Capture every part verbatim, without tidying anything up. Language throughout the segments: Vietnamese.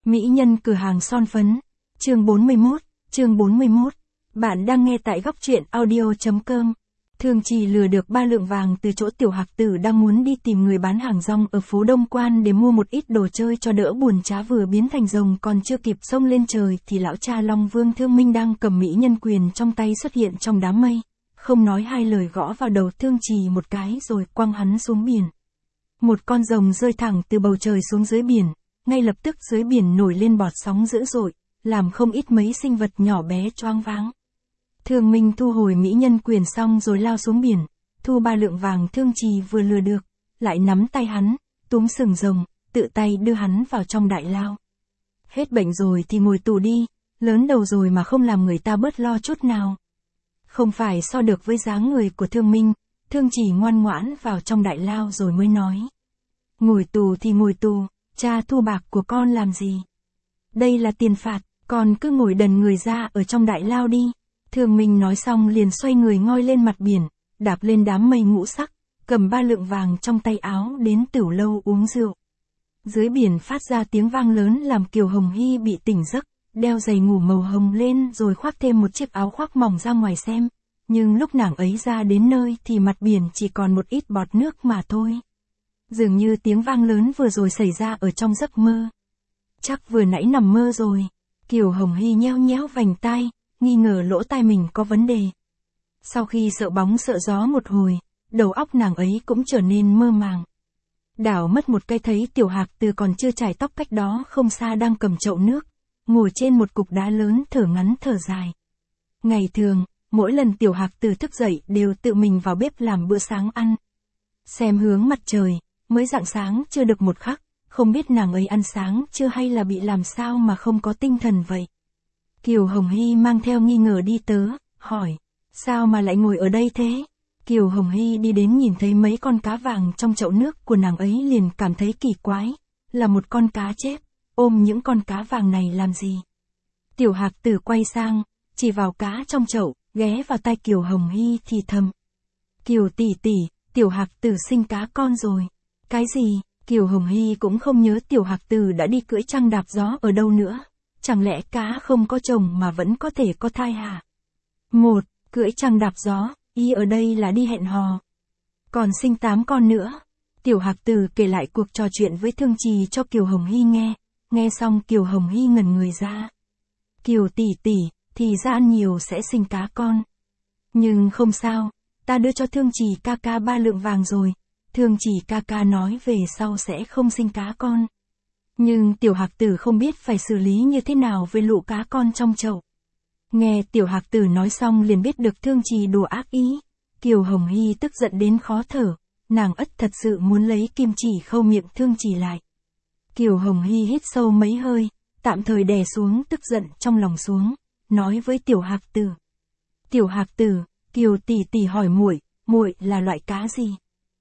Mỹ nhân cửa hàng son phấn. Chương bốn mươi mốt, chương bốn mươi mốt. Bạn đang nghe tại góc truyện audio chấm com. Thương Trì lừa được ba lượng vàng từ chỗ Tiểu Hạc Tử đang muốn đi tìm người bán hàng rong ở phố Đông Quan để mua một ít đồ chơi cho đỡ buồn chá, vừa biến thành rồng còn chưa kịp xông lên trời thì lão cha Long Vương Thương Minh đang cầm mỹ nhân quyền trong tay xuất hiện trong đám mây, không nói hai lời gõ vào đầu Thương Trì một cái rồi quăng hắn xuống biển. Một con rồng rơi thẳng từ bầu trời xuống dưới biển, ngay lập tức dưới biển nổi lên bọt sóng dữ dội, làm không ít mấy sinh vật nhỏ bé choáng váng. Thương Minh thu hồi mỹ nhân quyền xong rồi lao xuống biển, thu ba lượng vàng Thương Trì vừa lừa được, lại nắm tay hắn, túm sừng rồng, tự tay đưa hắn vào trong đại lao. Hết bệnh rồi thì ngồi tù đi, lớn đầu rồi mà không làm người ta bớt lo chút nào. Không phải so được với dáng người của Thương Minh, Thương Trì ngoan ngoãn vào trong đại lao rồi mới nói. Ngồi tù thì ngồi tù, cha thu bạc của con làm gì? Đây là tiền phạt, con cứ ngồi đần người ra ở trong đại lao đi. Thương Minh nói xong liền xoay người ngoi lên mặt biển, đạp lên đám mây ngũ sắc, cầm ba lượng vàng trong tay áo đến tửu lâu uống rượu. Dưới biển phát ra tiếng vang lớn làm Kiều Hồng Hy bị tỉnh giấc, đeo giày ngủ màu hồng lên rồi khoác thêm một chiếc áo khoác mỏng ra ngoài xem. Nhưng lúc nàng ấy ra đến nơi thì mặt biển chỉ còn một ít bọt nước mà thôi. Dường như tiếng vang lớn vừa rồi xảy ra ở trong giấc mơ. Chắc vừa nãy nằm mơ rồi. Kiều Hồng Hy nheo nhéo vành tai, nghi ngờ lỗ tai mình có vấn đề. Sau khi sợ bóng sợ gió một hồi, đầu óc nàng ấy cũng trở nên mơ màng. Đảo mất một cái thấy Tiểu Hạc Tử còn chưa chải tóc cách đó không xa đang cầm chậu nước, ngồi trên một cục đá lớn thở ngắn thở dài. Ngày thường, mỗi lần Tiểu Hạc Tử thức dậy đều tự mình vào bếp làm bữa sáng ăn. Xem hướng mặt trời, mới rạng sáng chưa được một khắc, không biết nàng ấy ăn sáng chưa hay là bị làm sao mà không có tinh thần vậy. Kiều Hồng Hy mang theo nghi ngờ đi tớ, hỏi, sao mà lại ngồi ở đây thế? Kiều Hồng Hy đi đến nhìn thấy mấy con cá vàng trong chậu nước của nàng ấy liền cảm thấy kỳ quái, là một con cá chép, ôm những con cá vàng này làm gì? Tiểu Hạc Tử quay sang, chỉ vào cá trong chậu, ghé vào tai Kiều Hồng Hy thì thầm. Kiều tỷ tỷ, Tiểu Hạc Tử sinh cá con rồi. Cái gì? Kiều Hồng Hy cũng không nhớ Tiểu Hạc Tử đã đi cưỡi trăng đạp gió ở đâu nữa. Chẳng lẽ cá không có chồng mà vẫn có thể có thai hả? Một, cưỡi trăng đạp gió, y ở đây là đi hẹn hò. Còn sinh tám con nữa. Tiểu Hạc Tử kể lại cuộc trò chuyện với Thương Trì cho Kiều Hồng Hy nghe. Nghe xong Kiều Hồng Hy ngẩn người ra. Kiều tỷ tỷ, thì ra ăn nhiều sẽ sinh cá con. Nhưng không sao, ta đưa cho Thương Trì ca ca ba lượng vàng rồi. Thương Trì ca ca nói về sau sẽ không sinh cá con. Nhưng Tiểu Hạc Tử không biết phải xử lý như thế nào với lũ cá con trong chậu. Nghe Tiểu Hạc Tử nói xong liền biết được Thương Trì đùa ác ý. Kiều Hồng Hy tức giận đến khó thở, nàng ất thật sự muốn lấy kim chỉ khâu miệng Thương Trì lại. Kiều Hồng Hy hít sâu mấy hơi, tạm thời đè xuống tức giận trong lòng xuống, nói với Tiểu Hạc Tử. Tiểu Hạc Tử, Kiều tỷ tỷ hỏi muội, muội là loại cá gì?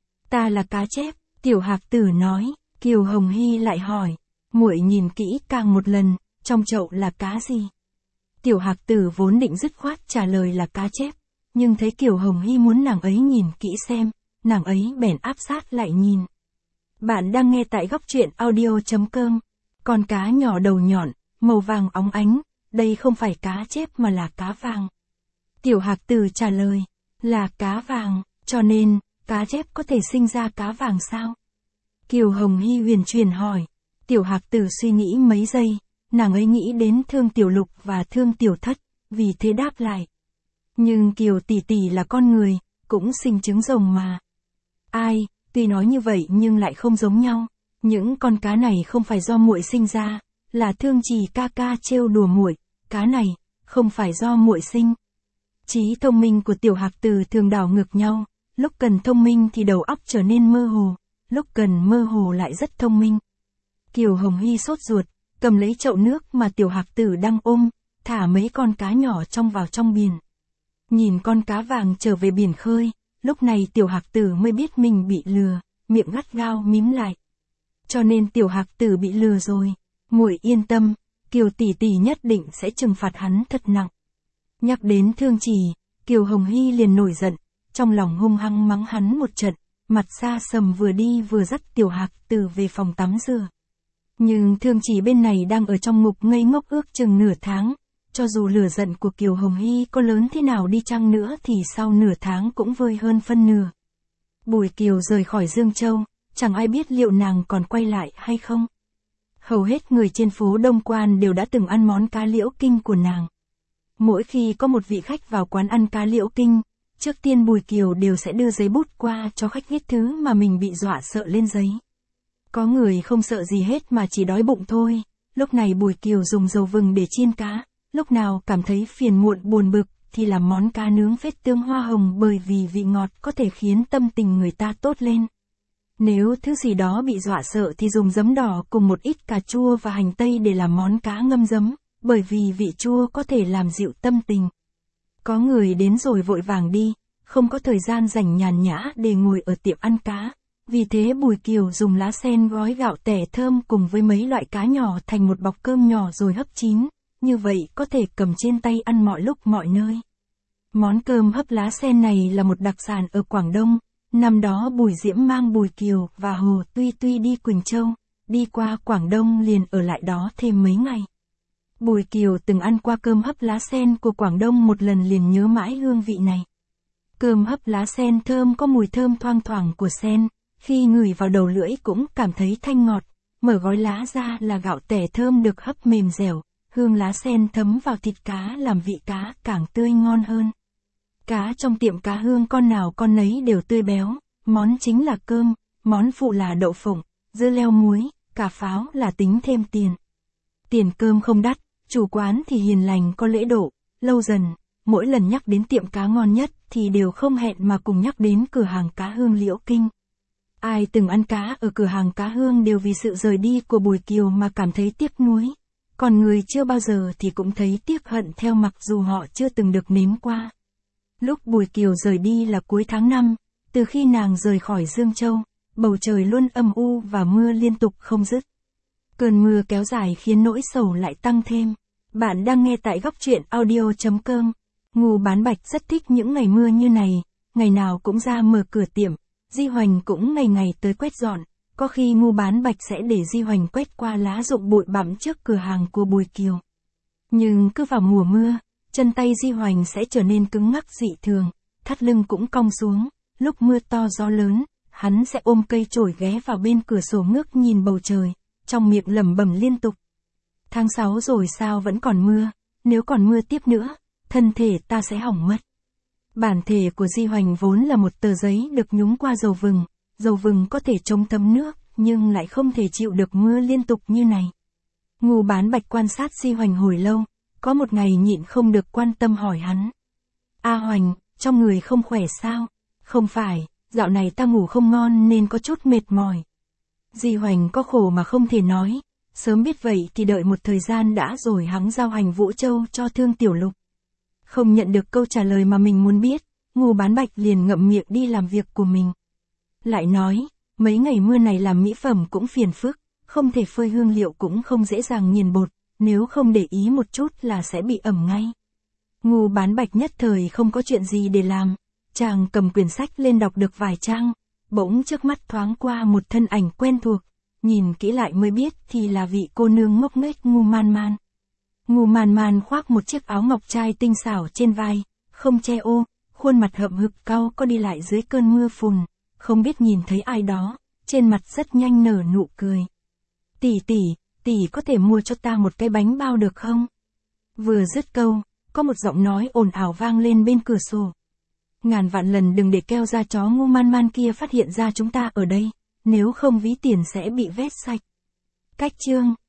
Ta là cá chép, Tiểu Hạc Tử nói. Kiều Hồng Hy lại hỏi, muội nhìn kỹ càng một lần, trong chậu là cá gì? Tiểu Hạc Tử vốn định dứt khoát trả lời là cá chép, nhưng thấy Kiều Hồng Hy muốn nàng ấy nhìn kỹ xem, nàng ấy bèn áp sát lại nhìn. Bạn đang nghe tại góc truyện audio chấm com. Con cá nhỏ đầu nhọn, màu vàng óng ánh, đây không phải cá chép mà là cá vàng. Tiểu Hạc Tử trả lời, là cá vàng, cho nên, cá chép có thể sinh ra cá vàng sao? Kiều Hồng Hy huyền truyền hỏi. Tiểu Hạc Tử suy nghĩ mấy giây, nàng ấy nghĩ đến Thương Tiểu Lục và Thương Tiểu Thất, vì thế đáp lại. Nhưng Kiều tỷ tỷ là con người, cũng sinh trứng rồng mà. Ai, tuy nói như vậy nhưng lại không giống nhau. Những con cá này không phải do muội sinh ra, là Thương Trì ca ca trêu đùa muội, cá này không phải do muội sinh. Trí thông minh của Tiểu Hạc Tử thường đảo ngược nhau, lúc cần thông minh thì đầu óc trở nên mơ hồ, lúc cần mơ hồ lại rất thông minh. Kiều Hồng Hy sốt ruột, cầm lấy chậu nước mà Tiểu Hạc Tử đang ôm, thả mấy con cá nhỏ trong vào trong biển. Nhìn con cá vàng trở về biển khơi, lúc này Tiểu Hạc Tử mới biết mình bị lừa, miệng gắt gao mím lại. Cho nên Tiểu Hạc Tử bị lừa rồi, muội yên tâm, Kiều tỷ tỷ nhất định sẽ trừng phạt hắn thật nặng. Nhắc đến Thương Trì, Kiều Hồng Hy liền nổi giận, trong lòng hung hăng mắng hắn một trận, mặt xa sầm vừa đi vừa dắt Tiểu Hạc Tử về phòng tắm rửa. Nhưng Thương Trì bên này đang ở trong ngục ngây ngốc ước chừng nửa tháng, cho dù lửa giận của Kiều Hồng Hy có lớn thế nào đi chăng nữa thì sau nửa tháng cũng vơi hơn phân nửa. Bùi Kiều rời khỏi Dương Châu, chẳng ai biết liệu nàng còn quay lại hay không. Hầu hết người trên phố Đông Quan đều đã từng ăn món cá liễu kinh của nàng. Mỗi khi có một vị khách vào quán ăn cá liễu kinh, trước tiên Bùi Kiều đều sẽ đưa giấy bút qua cho khách viết thứ mà mình bị dọa sợ lên giấy. Có người không sợ gì hết mà chỉ đói bụng thôi, lúc này Bùi Kiều dùng dầu vừng để chiên cá, lúc nào cảm thấy phiền muộn buồn bực thì làm món cá nướng phết tương hoa hồng bởi vì vị ngọt có thể khiến tâm tình người ta tốt lên. Nếu thứ gì đó bị dọa sợ thì dùng giấm đỏ cùng một ít cà chua và hành tây để làm món cá ngâm giấm, bởi vì vị chua có thể làm dịu tâm tình. Có người đến rồi vội vàng đi, không có thời gian rảnh nhàn nhã để ngồi ở tiệm ăn cá. Vì thế Bùi Kiều dùng lá sen gói gạo tẻ thơm cùng với mấy loại cá nhỏ thành một bọc cơm nhỏ rồi hấp chín, như vậy có thể cầm trên tay ăn mọi lúc mọi nơi. Món cơm hấp lá sen này là một đặc sản ở Quảng Đông. Năm đó Bùi Diễm mang Bùi Kiều và Hồ Tuy Tuy đi Quỳnh Châu, đi qua Quảng Đông liền ở lại đó thêm mấy ngày. Bùi Kiều từng ăn qua cơm hấp lá sen của Quảng Đông một lần liền nhớ mãi hương vị này. Cơm hấp lá sen thơm có mùi thơm thoang thoảng của sen, khi ngửi vào đầu lưỡi cũng cảm thấy thanh ngọt, mở gói lá ra là gạo tẻ thơm được hấp mềm dẻo, hương lá sen thấm vào thịt cá làm vị cá càng tươi ngon hơn. Cá trong tiệm cá Hương con nào con nấy đều tươi béo, món chính là cơm, món phụ là đậu phộng, dưa leo muối, cà pháo là tính thêm tiền. Tiền cơm không đắt, chủ quán thì hiền lành có lễ độ, lâu dần, mỗi lần nhắc đến tiệm cá ngon nhất thì đều không hẹn mà cùng nhắc đến cửa hàng cá Hương Liễu Kinh. Ai từng ăn cá ở cửa hàng cá Hương đều vì sự rời đi của Bùi Kiều mà cảm thấy tiếc nuối, còn người chưa bao giờ thì cũng thấy tiếc hận theo mặc dù họ chưa từng được nếm qua. Lúc Bùi Kiều rời đi là cuối tháng năm, từ khi nàng rời khỏi Dương Châu, bầu trời luôn âm u và mưa liên tục không dứt. Cơn mưa kéo dài khiến nỗi sầu lại tăng thêm. Bạn đang nghe tại góc truyện audio chấm com. Ngu Bán Bạch rất thích những ngày mưa như này, ngày nào cũng ra mở cửa tiệm, Di Hoành cũng ngày ngày tới quét dọn, có khi Ngu Bán Bạch sẽ để Di Hoành quét qua lá rụng bụi bặm trước cửa hàng của Bùi Kiều. Nhưng cứ vào mùa mưa, chân tay Di Hoành sẽ trở nên cứng ngắc dị thường, thắt lưng cũng cong xuống, lúc mưa to gió lớn, hắn sẽ ôm cây chổi ghé vào bên cửa sổ ngước nhìn bầu trời, trong miệng lẩm bẩm liên tục. Tháng sáu rồi sao vẫn còn mưa, nếu còn mưa tiếp nữa, thân thể ta sẽ hỏng mất. Bản thể của Di Hoành vốn là một tờ giấy được nhúng qua dầu vừng, dầu vừng có thể chống thấm nước, nhưng lại không thể chịu được mưa liên tục như này. Ngu Bán Bạch quan sát Di Hoành hồi lâu, có một ngày nhịn không được quan tâm hỏi hắn. A Hoành, trong người không khỏe sao? Không phải, dạo này ta ngủ không ngon nên có chút mệt mỏi. Di Hoành có khổ mà không thể nói, sớm biết vậy thì đợi một thời gian đã rồi hắn giao hành Vũ Châu cho Thương Tiểu Lục. Không nhận được câu trả lời mà mình muốn biết, Ngu Bán Bạch liền ngậm miệng đi làm việc của mình. Lại nói, mấy ngày mưa này làm mỹ phẩm cũng phiền phức, không thể phơi hương liệu cũng không dễ dàng nghiền bột, nếu không để ý một chút là sẽ bị ẩm ngay. Ngu Bán Bạch nhất thời không có chuyện gì để làm, chàng cầm quyển sách lên đọc được vài trang, bỗng trước mắt thoáng qua một thân ảnh quen thuộc, nhìn kỹ lại mới biết thì là vị cô nương ngốc nghếch Ngu Man Man. Ngu Man Man khoác một chiếc áo ngọc trai tinh xảo trên vai, không che ô, khuôn mặt hậm hực cau có đi lại dưới cơn mưa phùn, không biết nhìn thấy ai đó, trên mặt rất nhanh nở nụ cười. Tỷ tỷ, tỷ có thể mua cho ta một cái bánh bao được không? Vừa dứt câu, có một giọng nói ồn ào vang lên bên cửa sổ. Ngàn vạn lần đừng để keo da chó Ngu Man Man kia phát hiện ra chúng ta ở đây, nếu không ví tiền sẽ bị vét sạch. Cách chương